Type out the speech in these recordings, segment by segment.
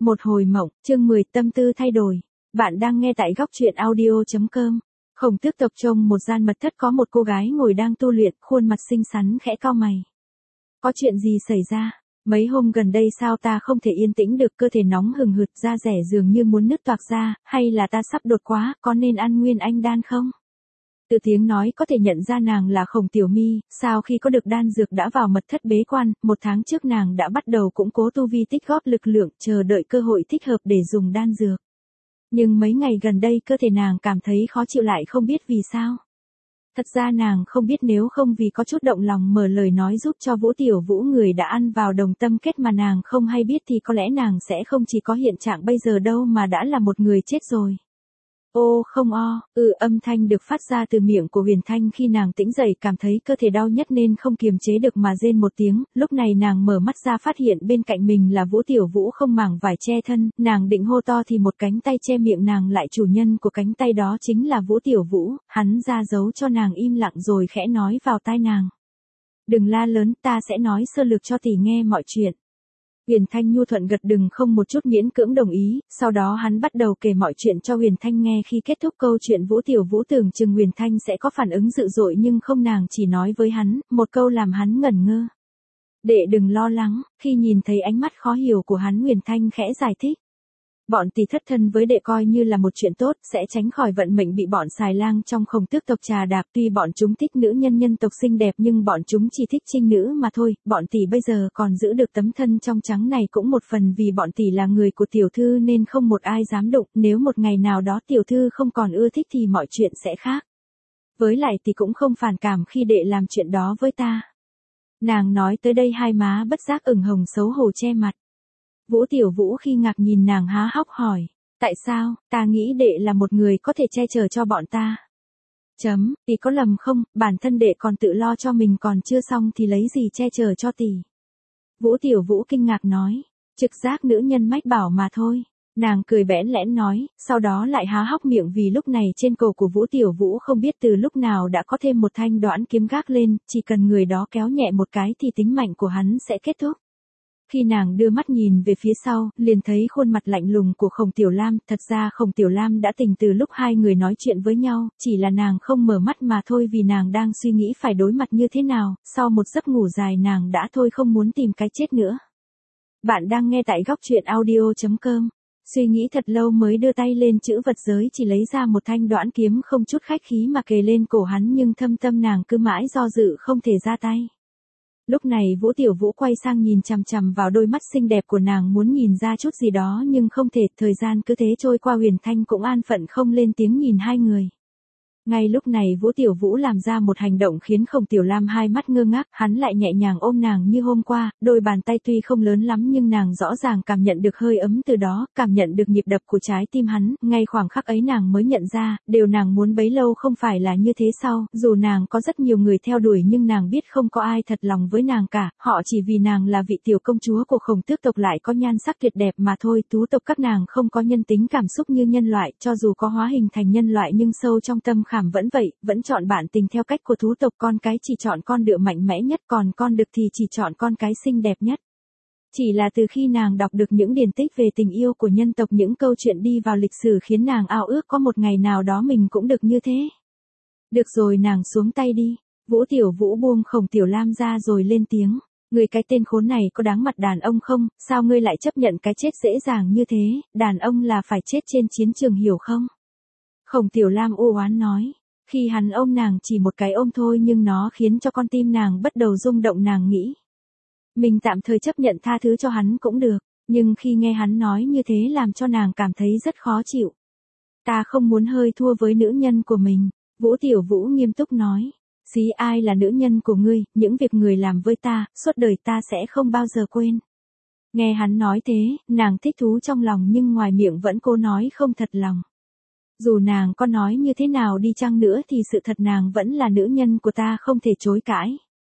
Một hồi mộng, chương 10 tâm tư thay đổi. Bạn đang nghe tại góc truyện audio.com. Khổng Tước tộc trong một gian mật thất có một cô gái ngồi đang tu luyện, khuôn mặt xinh xắn khẽ cau mày. Có chuyện gì xảy ra? Mấy hôm gần đây sao ta không thể yên tĩnh được, cơ thể nóng hừng hực, da rẻ dường như muốn nứt toạc ra, hay là ta sắp đột quá, có nên ăn nguyên anh đan không? Từ tiếng nói có thể nhận ra nàng là Khổng Tiểu My, sau khi có được đan dược đã vào mật thất bế quan, 1 tháng trước nàng đã bắt đầu củng cố tu vi, tích góp lực lượng, chờ đợi cơ hội thích hợp để dùng đan dược. Nhưng mấy ngày gần đây cơ thể nàng cảm thấy khó chịu, lại không biết vì sao. Thật ra nàng không biết, nếu không vì có chút động lòng mở lời nói giúp cho Vũ Tiểu Vũ, người đã ăn vào đồng tâm kết mà nàng không hay biết, thì có lẽ nàng sẽ không chỉ có hiện trạng bây giờ đâu mà đã là một người chết rồi. Ô không âm thanh được phát ra từ miệng của Huyền Thanh khi nàng tỉnh dậy, cảm thấy cơ thể đau nhất nên không kiềm chế được mà rên một tiếng. Lúc này nàng mở mắt ra phát hiện bên cạnh mình là Vũ Tiểu Vũ không màng vải che thân, nàng định hô to thì một cánh tay che miệng nàng lại, chủ nhân của cánh tay đó chính là Vũ Tiểu Vũ, hắn ra dấu cho nàng im lặng rồi khẽ nói vào tai nàng. Đừng la lớn, ta sẽ nói sơ lược cho tỷ nghe mọi chuyện. Huyền Thanh nhu thuận gật đừng, không một chút miễn cưỡng đồng ý, sau đó hắn bắt đầu kể mọi chuyện cho Huyền Thanh nghe. Khi kết thúc câu chuyện, Vũ Tiểu Vũ tưởng chừng Huyền Thanh sẽ có phản ứng dữ dội nhưng không, nàng chỉ nói với hắn một câu làm hắn ngẩn ngơ. Đệ đừng lo lắng. Khi nhìn thấy ánh mắt khó hiểu của hắn, Huyền Thanh khẽ giải thích. Bọn tỷ thất thân với đệ coi như là một chuyện tốt, sẽ tránh khỏi vận mệnh bị bọn xài lang trong Khổng Tước tộc trà đạp. Tuy bọn chúng thích nữ nhân nhân tộc xinh đẹp nhưng bọn chúng chỉ thích trinh nữ mà thôi. Bọn tỷ bây giờ còn giữ được tấm thân trong trắng này cũng một phần vì bọn tỷ là người của tiểu thư nên không một ai dám đụng. Nếu một ngày nào đó tiểu thư không còn ưa thích thì mọi chuyện sẽ khác. Với lại tỷ cũng không phản cảm khi đệ làm chuyện đó với ta. Nàng nói tới đây hai má bất giác ửng hồng xấu hổ che mặt. Vũ Tiểu Vũ khi ngạc nhìn nàng há hốc hỏi, tại sao? Ta nghĩ đệ là một người có thể che chở cho bọn ta. Tỷ có lầm không? Bản thân đệ còn tự lo cho mình còn chưa xong thì lấy gì che chở cho tỷ? Vũ Tiểu Vũ kinh ngạc nói, trực giác nữ nhân mách bảo mà thôi. Nàng cười bẽn lẽn nói, sau đó lại há hốc miệng vì lúc này trên cổ của Vũ Tiểu Vũ không biết từ lúc nào đã có thêm một thanh đoản kiếm gác lên, chỉ cần người đó kéo nhẹ một cái thì tính mạnh của hắn sẽ kết thúc. Khi nàng đưa mắt nhìn về phía sau, liền thấy khuôn mặt lạnh lùng của Khổng Tiểu Lam. Thật ra Khổng Tiểu Lam đã tỉnh từ lúc hai người nói chuyện với nhau, chỉ là nàng không mở mắt mà thôi, vì nàng đang suy nghĩ phải đối mặt như thế nào. Sau một giấc ngủ dài nàng đã thôi không muốn tìm cái chết nữa. Bạn đang nghe tại góc truyện audio.com. Suy nghĩ thật lâu mới đưa tay lên chữ vật giới, chỉ lấy ra một thanh đoản kiếm không chút khách khí mà kề lên cổ hắn, nhưng thâm tâm nàng cứ mãi do dự không thể ra tay. Lúc này Vũ Tiểu Vũ quay sang nhìn chằm chằm vào đôi mắt xinh đẹp của nàng, muốn nhìn ra chút gì đó nhưng không thể. Thời gian cứ thế trôi qua, Huyền Thanh cũng an phận không lên tiếng nhìn hai người. Ngay lúc này Vũ Tiểu Vũ làm ra một hành động khiến Khổng Tiểu Lam hai mắt ngơ ngác, hắn lại nhẹ nhàng ôm nàng như hôm qua, đôi bàn tay tuy không lớn lắm nhưng nàng rõ ràng cảm nhận được hơi ấm từ đó, cảm nhận được nhịp đập của trái tim hắn. Ngay khoảng khắc ấy nàng mới nhận ra, điều nàng muốn bấy lâu không phải là như thế sao. Dù nàng có rất nhiều người theo đuổi nhưng nàng biết không có ai thật lòng với nàng cả, họ chỉ vì nàng là vị tiểu công chúa của Khổng Tước tộc lại có nhan sắc tuyệt đẹp mà thôi. Thú tộc các nàng không có nhân tính cảm xúc như nhân loại, cho dù có hóa hình thành nhân loại nhưng sâu trong tâm khảm vẫn vậy, vẫn chọn bản tình theo cách của thú tộc. Con cái chỉ chọn con đựa mạnh mẽ nhất, còn con đực thì chỉ chọn con cái xinh đẹp nhất. Chỉ là từ khi nàng đọc được những điển tích về tình yêu của nhân tộc, những câu chuyện đi vào lịch sử khiến nàng ao ước có một ngày nào đó mình cũng được như thế. Được rồi, nàng xuống tay đi. Vũ Tiểu Vũ buông Khổng Tiểu Lam ra rồi lên tiếng. Người cái tên khốn này có đáng mặt đàn ông không? Sao ngươi lại chấp nhận cái chết dễ dàng như thế? Đàn ông là phải chết trên chiến trường, hiểu không? Khổng Tiểu Lam u oán nói. Khi hắn ôm nàng chỉ một cái ôm thôi nhưng nó khiến cho con tim nàng bắt đầu rung động. Nàng nghĩ, mình tạm thời chấp nhận tha thứ cho hắn cũng được, nhưng khi nghe hắn nói như thế làm cho nàng cảm thấy rất khó chịu. Ta không muốn hơi thua với nữ nhân của mình. Vũ Tiểu Vũ nghiêm túc nói. Xí ai là nữ nhân của ngươi, những việc người làm với ta, suốt đời ta sẽ không bao giờ quên. Nghe hắn nói thế, nàng thích thú trong lòng nhưng ngoài miệng vẫn cố nói không thật lòng. Dù nàng có nói như thế nào đi chăng nữa thì sự thật nàng vẫn là nữ nhân của ta, không thể chối cãi.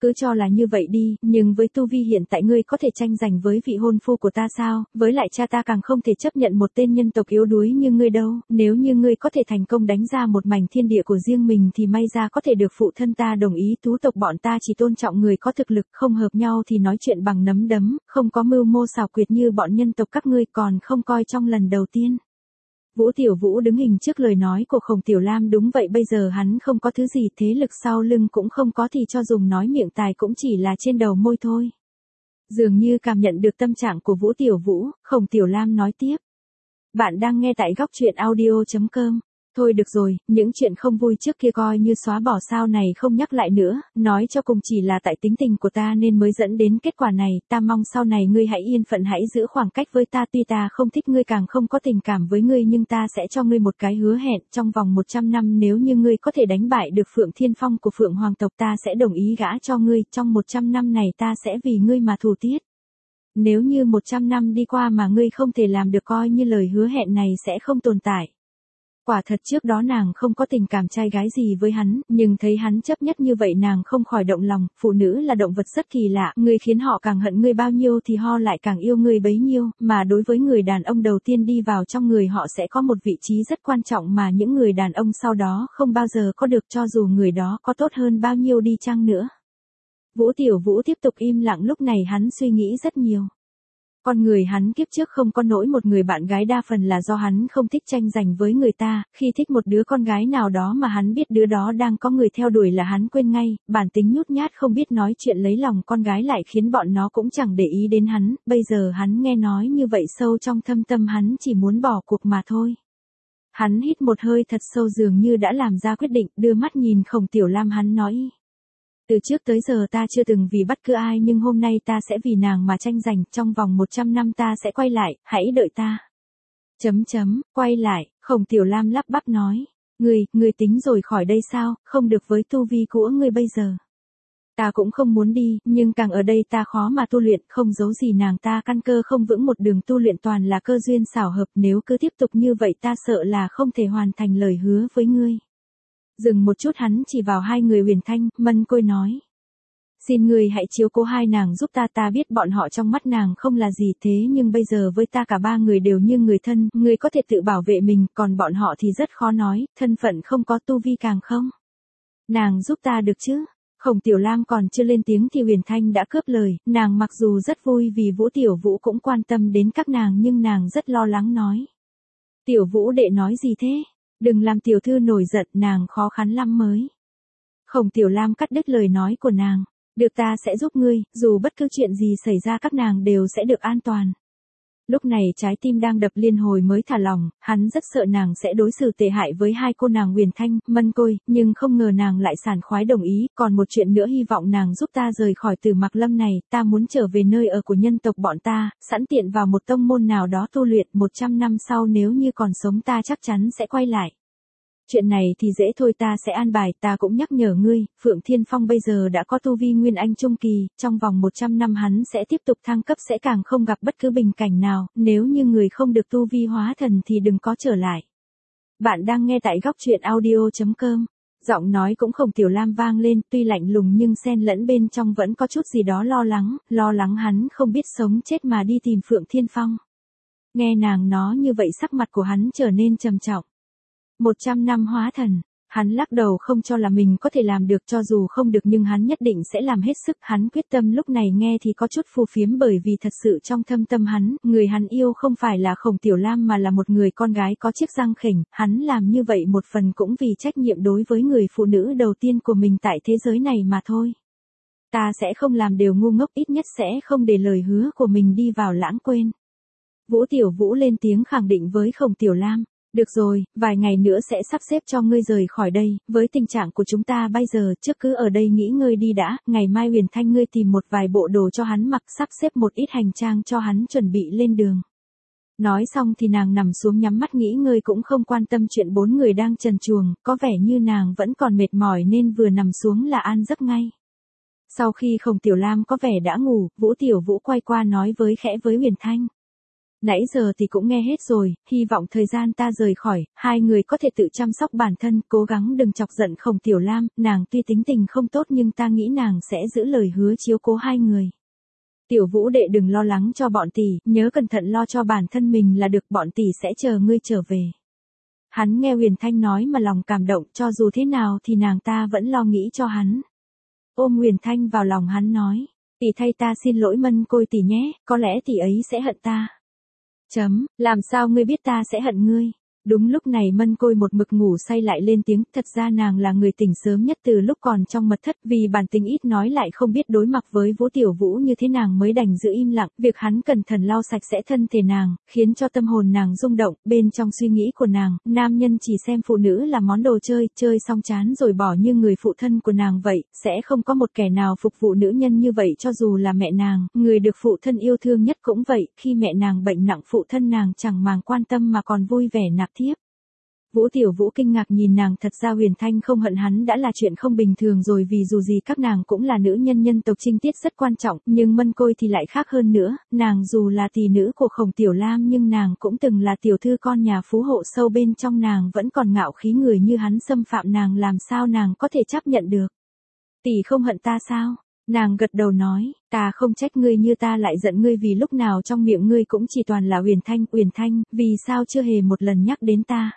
Cứ cho là như vậy đi, nhưng với tu vi hiện tại ngươi có thể tranh giành với vị hôn phu của ta sao, với lại cha ta càng không thể chấp nhận một tên nhân tộc yếu đuối như ngươi đâu, nếu như ngươi có thể thành công đánh ra một mảnh thiên địa của riêng mình thì may ra có thể được phụ thân ta đồng ý. Thú tộc bọn ta chỉ tôn trọng người có thực lực, không hợp nhau thì nói chuyện bằng nắm đấm, không có mưu mô xảo quyệt như bọn nhân tộc các ngươi, còn không coi trong lần đầu tiên. Vũ Tiểu Vũ đứng hình trước lời nói của Khổng Tiểu Lam. Đúng vậy, bây giờ hắn không có thứ gì, thế lực sau lưng cũng không có, thì cho dùng nói miệng tài cũng chỉ là trên đầu môi thôi. Dường như cảm nhận được tâm trạng của Vũ Tiểu Vũ, Khổng Tiểu Lam nói tiếp. Bạn đang nghe tại góc truyện audio.com. Thôi được rồi, những chuyện không vui trước kia coi như xóa bỏ, sau này không nhắc lại nữa, nói cho cùng chỉ là tại tính tình của ta nên mới dẫn đến kết quả này, ta mong sau này ngươi hãy yên phận, hãy giữ khoảng cách với ta, tuy ta không thích ngươi càng không có tình cảm với ngươi, nhưng ta sẽ cho ngươi một cái hứa hẹn, trong vòng 100 năm nếu như ngươi có thể đánh bại được Phượng Thiên Phong của Phượng Hoàng tộc ta sẽ đồng ý gả cho ngươi, trong 100 năm này ta sẽ vì ngươi mà thủ tiết. Nếu như 100 năm đi qua mà ngươi không thể làm được, coi như lời hứa hẹn này sẽ không tồn tại. Quả thật trước đó nàng không có tình cảm trai gái gì với hắn, nhưng thấy hắn chấp nhất như vậy nàng không khỏi động lòng. Phụ nữ là động vật rất kỳ lạ, ngươi khiến họ càng hận ngươi bao nhiêu thì họ lại càng yêu ngươi bấy nhiêu, mà đối với người đàn ông đầu tiên đi vào trong người họ sẽ có một vị trí rất quan trọng mà những người đàn ông sau đó không bao giờ có được, cho dù người đó có tốt hơn bao nhiêu đi chăng nữa. Vũ Tiểu Vũ tiếp tục im lặng, lúc này hắn suy nghĩ rất nhiều. Con người hắn kiếp trước không có nỗi một người bạn gái, đa phần là do hắn không thích tranh giành với người ta, khi thích một đứa con gái nào đó mà hắn biết đứa đó đang có người theo đuổi là hắn quên ngay, bản tính nhút nhát không biết nói chuyện lấy lòng con gái lại khiến bọn nó cũng chẳng để ý đến hắn, bây giờ hắn nghe nói như vậy sâu trong thâm tâm hắn chỉ muốn bỏ cuộc mà thôi. Hắn hít một hơi thật sâu, dường như đã làm ra quyết định, đưa mắt nhìn Khổng Tiểu Lam hắn nói. Từ trước tới giờ ta chưa từng vì bất cứ ai, nhưng hôm nay ta sẽ vì nàng mà tranh giành, trong vòng 100 năm ta sẽ quay lại, hãy đợi ta. Quay lại, Khổng Tiểu Lam lắp bắp nói. Ngươi tính rồi khỏi đây sao, không được với tu vi của ngươi bây giờ. Ta cũng không muốn đi, nhưng càng ở đây ta khó mà tu luyện, không giấu gì nàng, ta căn cơ không vững, một đường tu luyện toàn là cơ duyên xảo hợp, nếu cứ tiếp tục như vậy ta sợ là không thể hoàn thành lời hứa với ngươi. Dừng một chút hắn chỉ vào hai người Huyền Thanh, Mân Côi nói. Xin ngươi hãy chiếu cố hai nàng giúp ta, ta biết bọn họ trong mắt nàng không là gì, thế nhưng bây giờ với ta cả ba người đều như người thân, ngươi có thể tự bảo vệ mình, còn bọn họ thì rất khó nói, thân phận không có, tu vi càng không. Nàng giúp ta được chứ? Khổng Tiểu Lam còn chưa lên tiếng thì Huyền Thanh đã cướp lời, nàng mặc dù rất vui vì Vũ Tiểu Vũ cũng quan tâm đến các nàng nhưng nàng rất lo lắng nói. Tiểu Vũ đệ nói gì thế? Đừng làm tiểu thư nổi giận, nàng khó khăn lắm mới. Khổng Tiểu Lam cắt đứt lời nói của nàng. Được, ta sẽ giúp ngươi, dù bất cứ chuyện gì xảy ra các nàng đều sẽ được an toàn. Lúc này trái tim đang đập liên hồi mới thả lòng, hắn rất sợ nàng sẽ đối xử tệ hại với hai cô nàng Huyền Thanh, Mân Côi, nhưng không ngờ nàng lại sảng khoái đồng ý. Còn một chuyện nữa, hy vọng nàng giúp ta rời khỏi Tử Mạc Lâm này, ta muốn trở về nơi ở của nhân tộc bọn ta, sẵn tiện vào một tông môn nào đó tu luyện, 100 năm sau nếu như còn sống ta chắc chắn sẽ quay lại. Chuyện này thì dễ thôi, ta sẽ an bài, ta cũng nhắc nhở ngươi, Phượng Thiên Phong bây giờ đã có tu vi Nguyên Anh Trung Kỳ, trong vòng 100 năm hắn sẽ tiếp tục thăng cấp, sẽ càng không gặp bất cứ bình cảnh nào, nếu như người không được tu vi hóa thần thì đừng có trở lại. Bạn đang nghe tại góc truyện audio.com. Giọng nói cũng Khổng Tiểu Lam vang lên, tuy lạnh lùng nhưng xen lẫn bên trong vẫn có chút gì đó lo lắng hắn không biết sống chết mà đi tìm Phượng Thiên Phong. Nghe nàng nói như vậy sắc mặt của hắn trở nên trầm trọng. 100 năm hóa thần, hắn lắc đầu không cho là mình có thể làm được, cho dù không được nhưng hắn nhất định sẽ làm hết sức, hắn quyết tâm. Lúc này nghe thì có chút phù phiếm bởi vì thật sự trong thâm tâm hắn, người hắn yêu không phải là Khổng Tiểu Lam mà là một người con gái có chiếc răng khểnh, hắn làm như vậy một phần cũng vì trách nhiệm đối với người phụ nữ đầu tiên của mình tại thế giới này mà thôi. Ta sẽ không làm điều ngu ngốc, ít nhất sẽ không để lời hứa của mình đi vào lãng quên. Vũ Tiểu Vũ lên tiếng khẳng định với Khổng Tiểu Lam. Được rồi, vài ngày nữa sẽ sắp xếp cho ngươi rời khỏi đây, với tình trạng của chúng ta bây giờ trước cứ ở đây nghỉ ngơi đi đã, ngày mai Huyền Thanh ngươi tìm một vài bộ đồ cho hắn mặc, sắp xếp một ít hành trang cho hắn chuẩn bị lên đường. Nói xong thì nàng nằm xuống nhắm mắt nghỉ ngơi, cũng không quan tâm chuyện bốn người đang trần truồng, có vẻ như nàng vẫn còn mệt mỏi nên vừa nằm xuống là an giấc ngay. Sau khi Khổng Tiểu Lam có vẻ đã ngủ, Vũ Tiểu Vũ quay qua nói khẽ với Huyền Thanh. Nãy giờ thì cũng nghe hết rồi, hy vọng thời gian ta rời khỏi, hai người có thể tự chăm sóc bản thân, cố gắng đừng chọc giận Khổng Tiểu Lam, nàng tuy tính tình không tốt nhưng ta nghĩ nàng sẽ giữ lời hứa chiếu cố hai người. Tiểu Vũ đệ đừng lo lắng cho bọn tỷ, nhớ cẩn thận lo cho bản thân mình là được, bọn tỷ sẽ chờ ngươi trở về. Hắn nghe Huyền Thanh nói mà lòng cảm động, cho dù thế nào thì nàng ta vẫn lo nghĩ cho hắn. Ôm Huyền Thanh vào lòng hắn nói, tỷ thay ta xin lỗi Mân Côi tỷ nhé, có lẽ tỷ ấy sẽ hận ta. Làm sao ngươi biết ta sẽ hận ngươi? Đúng lúc này Mân Côi một mực ngủ say lại lên tiếng, thật ra nàng là người tỉnh sớm nhất từ lúc còn trong mật thất, vì bản tính ít nói lại không biết đối mặt với Vũ Tiểu Vũ như thế nàng mới đành giữ im lặng, việc hắn cẩn thận lau sạch sẽ thân thể nàng, khiến cho tâm hồn nàng rung động, bên trong suy nghĩ của nàng, nam nhân chỉ xem phụ nữ là món đồ chơi, chơi xong chán rồi bỏ như người phụ thân của nàng vậy, sẽ không có một kẻ nào phục vụ nữ nhân như vậy cho dù là mẹ nàng, người được phụ thân yêu thương nhất cũng vậy, khi mẹ nàng bệnh nặng phụ thân nàng chẳng màng quan tâm mà còn vui vẻ nạp thiếp. Vũ Tiểu Vũ kinh ngạc nhìn nàng, thật ra Huyền Thanh không hận hắn đã là chuyện không bình thường rồi, vì dù gì các nàng cũng là nữ nhân, nhân tộc trinh tiết rất quan trọng, nhưng Mân Côi thì lại khác hơn nữa, nàng dù là tỷ nữ của Khổng Tiểu Lam nhưng nàng cũng từng là tiểu thư con nhà phú hộ, sâu bên trong nàng vẫn còn ngạo khí, người như hắn xâm phạm nàng làm sao nàng có thể chấp nhận được. Tỷ không hận ta sao? Nàng gật đầu nói, ta không trách ngươi, như ta lại giận ngươi vì lúc nào trong miệng ngươi cũng chỉ toàn là Huyền Thanh, vì sao chưa hề một lần nhắc đến ta.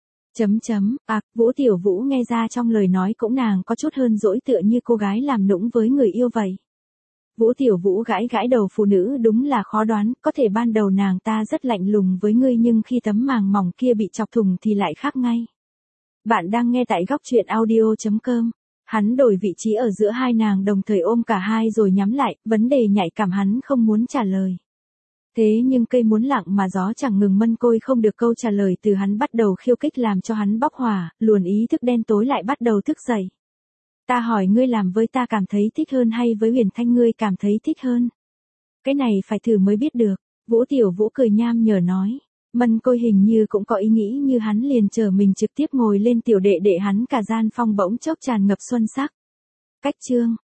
Vũ Tiểu Vũ nghe ra trong lời nói cũng nàng có chút hơn dỗi, tựa như cô gái làm nũng với người yêu vậy. Vũ Tiểu Vũ gãi gãi đầu, phụ nữ đúng là khó đoán, có thể ban đầu nàng ta rất lạnh lùng với ngươi nhưng khi tấm màng mỏng kia bị chọc thủng thì lại khác ngay. Bạn đang nghe tại góc truyện audio.com. Hắn đổi vị trí ở giữa hai nàng, đồng thời ôm cả hai rồi nhắm lại, vấn đề nhạy cảm hắn không muốn trả lời. Thế nhưng cây muốn lặng mà gió chẳng ngừng, Mân Côi không được câu trả lời từ hắn bắt đầu khiêu khích làm cho hắn bốc hỏa, luồn ý thức đen tối lại bắt đầu thức dậy. Ta hỏi ngươi làm với ta cảm thấy thích hơn hay với Huyền Thanh ngươi cảm thấy thích hơn? Cái này phải thử mới biết được. Vũ Tiểu Vũ cười nham nhở nói. Mân Côi hình như cũng có ý nghĩ như hắn, liền chờ mình trực tiếp ngồi lên tiểu đệ đệ hắn, cả gian phòng bỗng chốc tràn ngập xuân sắc. Cách chương